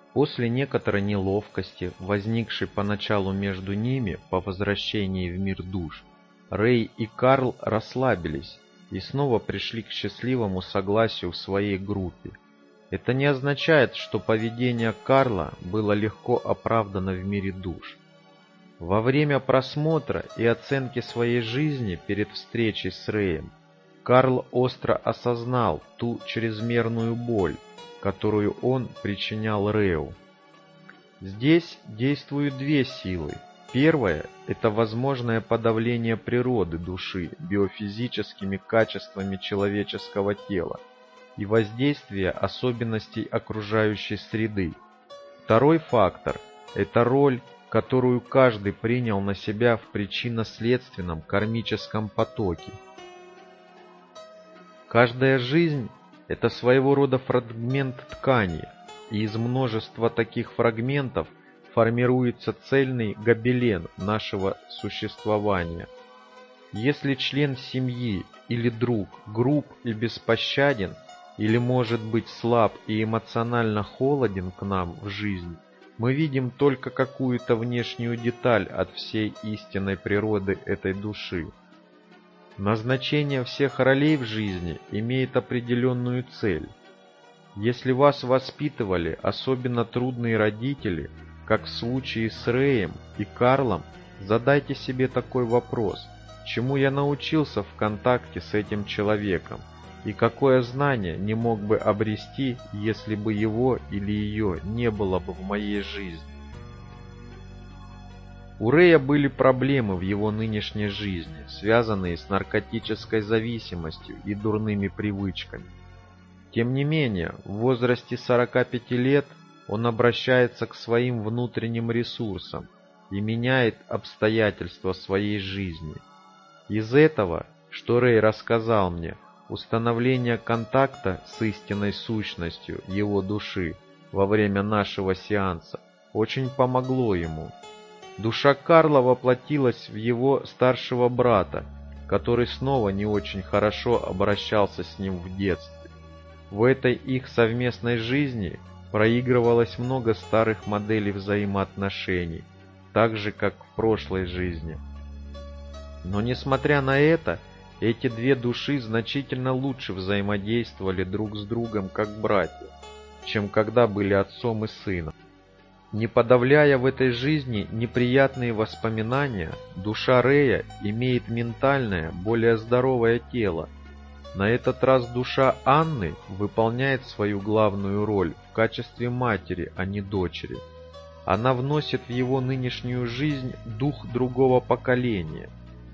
После некоторой неловкости, возникшей поначалу между ними по возвращении в мир душ, Рэй и Карл расслабились и снова пришли к счастливому согласию в своей группе. Это не означает, что поведение Карла было легко оправдано в мире душ. Во время просмотра и оценки своей жизни перед встречей с Рэем, Карл остро осознал ту чрезмерную боль, которую он причинял Рэю. Здесь действуют две силы. Первая – это возможное подавление природы души биофизическими качествами человеческого тела и воздействие особенностей окружающей среды. Второй фактор – это роль, которую каждый принял на себя в причинно-следственном кармическом потоке. Каждая жизнь – это своего рода фрагмент ткани, и из множества таких фрагментов формируется цельный гобелен нашего существования. Если член семьи или друг груб и беспощаден, или может быть слаб и эмоционально холоден к нам в жизни, мы видим только какую-то внешнюю деталь от всей истинной природы этой души. Назначение всех ролей в жизни имеет определенную цель. Если вас воспитывали особенно трудные родители, как в случае с Рэем и Карлом, задайте себе такой вопрос: чему я научился в контакте с этим человеком, и какое знание не мог бы обрести, если бы его или ее не было бы в моей жизни? У Рэя были проблемы в его нынешней жизни, связанные с наркотической зависимостью и дурными привычками. Тем не менее, в возрасте 45 лет он обращается к своим внутренним ресурсам и меняет обстоятельства своей жизни. Из этого, что Рэй рассказал мне, установление контакта с истинной сущностью его души во время нашего сеанса очень помогло ему. Душа Карла воплотилась в его старшего брата, который снова не очень хорошо обращался с ним в детстве. В этой их совместной жизни проигрывалось много старых моделей взаимоотношений, так же, как в прошлой жизни. Но несмотря на это, эти две души значительно лучше взаимодействовали друг с другом как братья, чем когда были отцом и сыном. Не подавляя в этой жизни неприятные воспоминания, душа Рэя имеет ментальное, более здоровое тело. На этот раз душа Анны выполняет свою главную роль в качестве матери, а не дочери. Она вносит в его нынешнюю жизнь дух другого поколения.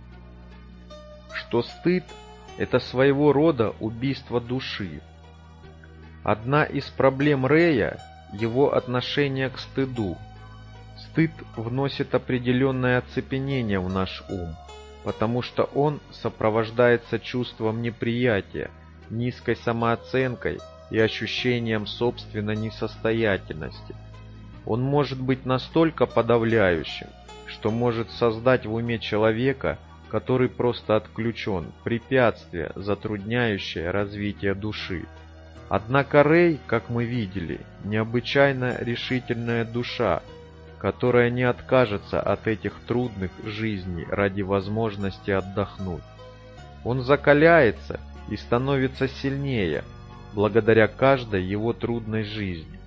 Что стыд – это своего рода убийство души. Одна из проблем Рэя – его отношение к стыду. Стыд вносит определенное оцепенение в наш ум, потому что он сопровождается чувством неприятия, низкой самооценкой и ощущением собственной несостоятельности. Он может быть настолько подавляющим, что может создать в уме человека, который просто отключен, препятствие, затрудняющее развитие души. Однако Рэй, как мы видели, необычайно решительная душа, которая не откажется от этих трудных жизней ради возможности отдохнуть. Он закаляется и становится сильнее, благодаря каждой его трудной жизни.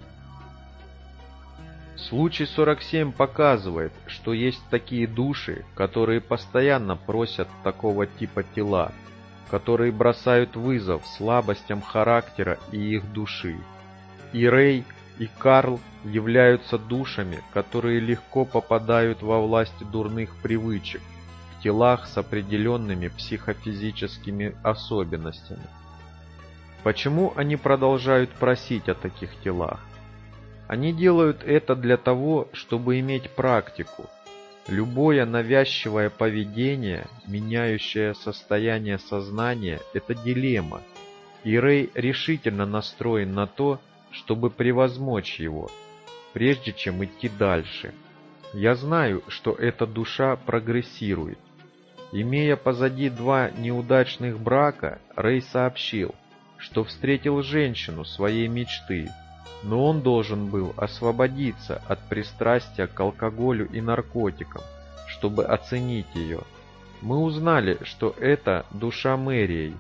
Случай 47 показывает, что есть такие души, которые постоянно просят такого типа тела, которые бросают вызов слабостям характера и их души. И Рэй, и Карл являются душами, которые легко попадают во власть дурных привычек в телах с определенными психофизическими особенностями. Почему они продолжают просить о таких телах? Они делают это для того, чтобы иметь практику. Любое навязчивое поведение, меняющее состояние сознания – это дилемма, и Рэй решительно настроен на то, чтобы превозмочь его, прежде чем идти дальше. Я знаю, что эта душа прогрессирует. Имея позади 2 неудачных брака, Рэй сообщил, что встретил женщину своей мечты, Но он должен был освободиться от пристрастия к алкоголю и наркотикам, чтобы оценить ее. Мы узнали, что это душа Мэрией.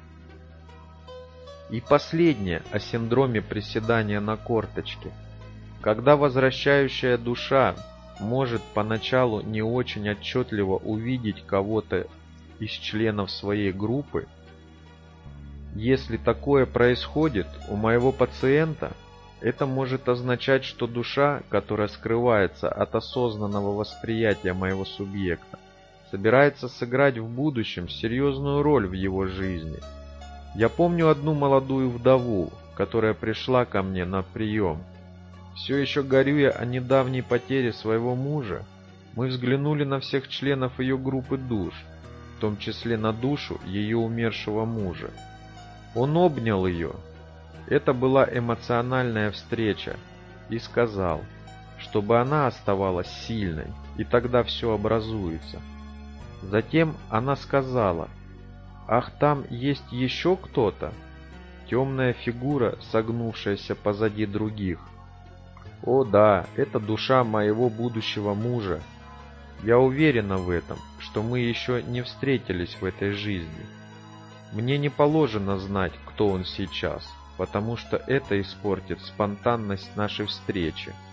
И последнее о синдроме приседания на корточке. Когда возвращающая душа может поначалу не очень отчетливо увидеть кого-то из членов своей группы, если такое происходит у моего пациента, это может означать, что душа, которая скрывается от осознанного восприятия моего субъекта, собирается сыграть в будущем серьезную роль в его жизни. Я помню одну молодую вдову, которая пришла ко мне на прием. Все еще горюя о недавней потере своего мужа, мы взглянули на всех членов ее группы душ, в том числе на душу ее умершего мужа. Он обнял ее. Это была эмоциональная встреча, и сказал, чтобы она оставалась сильной, и тогда все образуется. Затем она сказала: «Ах, там есть еще кто-то?» Темная фигура, согнувшаяся позади других. «О да, это душа моего будущего мужа. Я уверена в этом, что мы еще не встретились в этой жизни. Мне не положено знать, кто он сейчас, потому что это испортит спонтанность нашей встречи.